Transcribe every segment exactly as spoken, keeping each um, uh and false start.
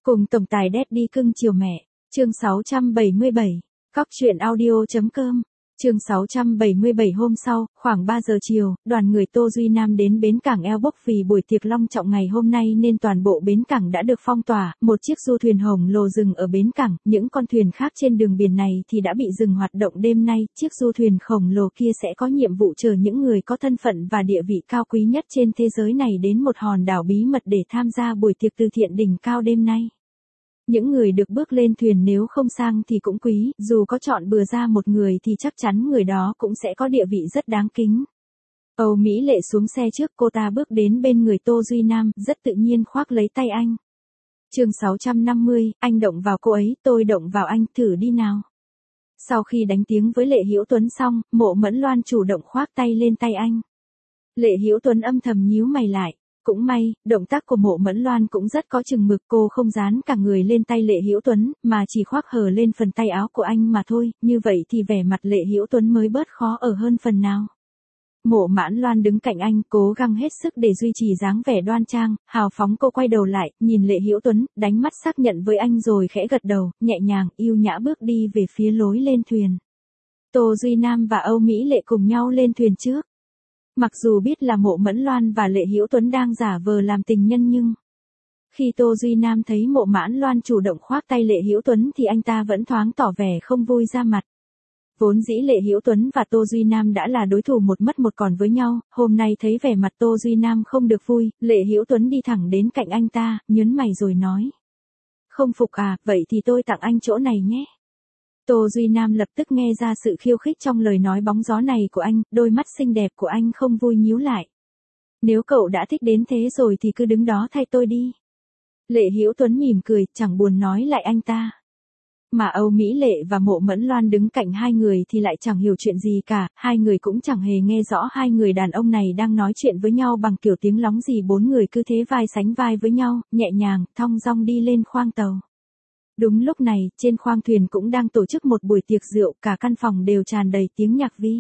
Cùng tổng tài Daddy cưng chiều mẹ, chương sáu trăm bảy mươi bảy, cóc truyện audio.com, chương sáu trăm bảy mươi bảy. Hôm sau, khoảng ba giờ chiều, đoàn người Tô Duy Nam đến bến cảng Eo Bốc vì buổi tiệc long trọng ngày hôm nay nên toàn bộ bến cảng đã được phong tỏa, một chiếc du thuyền khổng lồ dừng ở bến cảng, những con thuyền khác trên đường biển này thì đã bị dừng hoạt động đêm nay, chiếc du thuyền khổng lồ kia sẽ có nhiệm vụ chở những người có thân phận và địa vị cao quý nhất trên thế giới này đến một hòn đảo bí mật để tham gia buổi tiệc từ thiện đỉnh cao đêm nay. Những người được bước lên thuyền nếu không sang thì cũng quý, dù có chọn bừa ra một người thì chắc chắn người đó cũng sẽ có địa vị rất đáng kính. Âu Mỹ Lệ xuống xe trước, cô ta bước đến bên người Tô Duy Nam, rất tự nhiên khoác lấy tay anh. Chương sáu trăm năm mươi, anh động vào cô ấy, tôi động vào anh, thử đi nào. Sau khi đánh tiếng với Lệ Hữu Tuấn xong, Mộ Mẫn Loan chủ động khoác tay lên tay anh. Lệ Hữu Tuấn âm thầm nhíu mày lại. Cũng may, động tác của Mộ Mẫn Loan cũng rất có chừng mực, cô không dán cả người lên tay Lệ Hữu Tuấn, mà chỉ khoác hờ lên phần tay áo của anh mà thôi, như vậy thì vẻ mặt Lệ Hữu Tuấn mới bớt khó ở hơn phần nào. Mộ Mẫn Loan đứng cạnh anh, cố gắng hết sức để duy trì dáng vẻ đoan trang, hào phóng. Cô quay đầu lại, nhìn Lệ Hữu Tuấn, đánh mắt xác nhận với anh rồi khẽ gật đầu, nhẹ nhàng, yêu nhã bước đi về phía lối lên thuyền. Tô Duy Nam và Âu Mỹ Lệ cùng nhau lên thuyền trước. Mặc dù biết là Mộ Mẫn Loan và Lệ Hữu Tuấn đang giả vờ làm tình nhân nhưng khi Tô Duy Nam thấy Mộ Mẫn Loan chủ động khoác tay Lệ Hữu Tuấn thì anh ta vẫn thoáng tỏ vẻ không vui ra mặt. Vốn dĩ Lệ Hữu Tuấn và Tô Duy Nam đã là đối thủ một mất một còn với nhau, hôm nay thấy vẻ mặt Tô Duy Nam không được vui, Lệ Hữu Tuấn đi thẳng đến cạnh anh ta, nhớn mày rồi nói: "Không phục à, vậy thì tôi tặng anh chỗ này nhé." Tô Duy Nam lập tức nghe ra sự khiêu khích trong lời nói bóng gió này của anh, đôi mắt xinh đẹp của anh không vui nhíu lại. "Nếu cậu đã thích đến thế rồi thì cứ đứng đó thay tôi đi." Lệ Hữu Tuấn mỉm cười, chẳng buồn nói lại anh ta. Mà Âu Mỹ Lệ và Mộ Mẫn Loan đứng cạnh hai người thì lại chẳng hiểu chuyện gì cả, hai người cũng chẳng hề nghe rõ hai người đàn ông này đang nói chuyện với nhau bằng kiểu tiếng lóng gì. Bốn người cứ thế vai sánh vai với nhau, nhẹ nhàng, thong dong đi lên khoang tàu. Đúng lúc này, trên khoang thuyền cũng đang tổ chức một buổi tiệc rượu, cả căn phòng đều tràn đầy tiếng nhạc vi.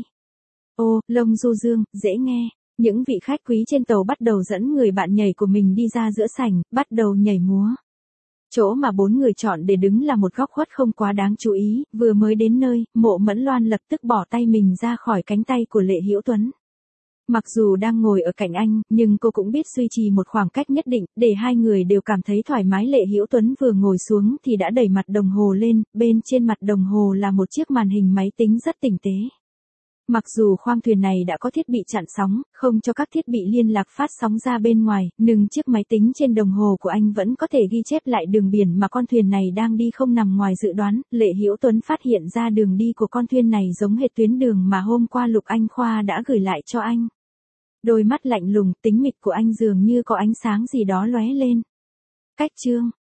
Ô, lông du dương, dễ nghe. Những vị khách quý trên tàu bắt đầu dẫn người bạn nhảy của mình đi ra giữa sảnh, bắt đầu nhảy múa. Chỗ mà bốn người chọn để đứng là một góc khuất không quá đáng chú ý, vừa mới đến nơi, Mộ Mẫn Loan lập tức bỏ tay mình ra khỏi cánh tay của Lệ Hữu Tuấn. Mặc dù đang ngồi ở cạnh anh, nhưng cô cũng biết duy trì một khoảng cách nhất định, để hai người đều cảm thấy thoải mái. Lệ Hữu Tuấn vừa ngồi xuống thì đã đẩy mặt đồng hồ lên, bên trên mặt đồng hồ là một chiếc màn hình máy tính rất tinh tế. Mặc dù khoang thuyền này đã có thiết bị chặn sóng, không cho các thiết bị liên lạc phát sóng ra bên ngoài, nhưng chiếc máy tính trên đồng hồ của anh vẫn có thể ghi chép lại đường biển mà con thuyền này đang đi không nằm ngoài dự đoán. Lệ Hữu Tuấn phát hiện ra đường đi của con thuyền này giống hệt tuyến đường mà hôm qua Lục Anh Khoa đã gửi lại cho anh. Đôi mắt lạnh lùng, tính mịch của anh dường như có ánh sáng gì đó lóe lên. Cách chương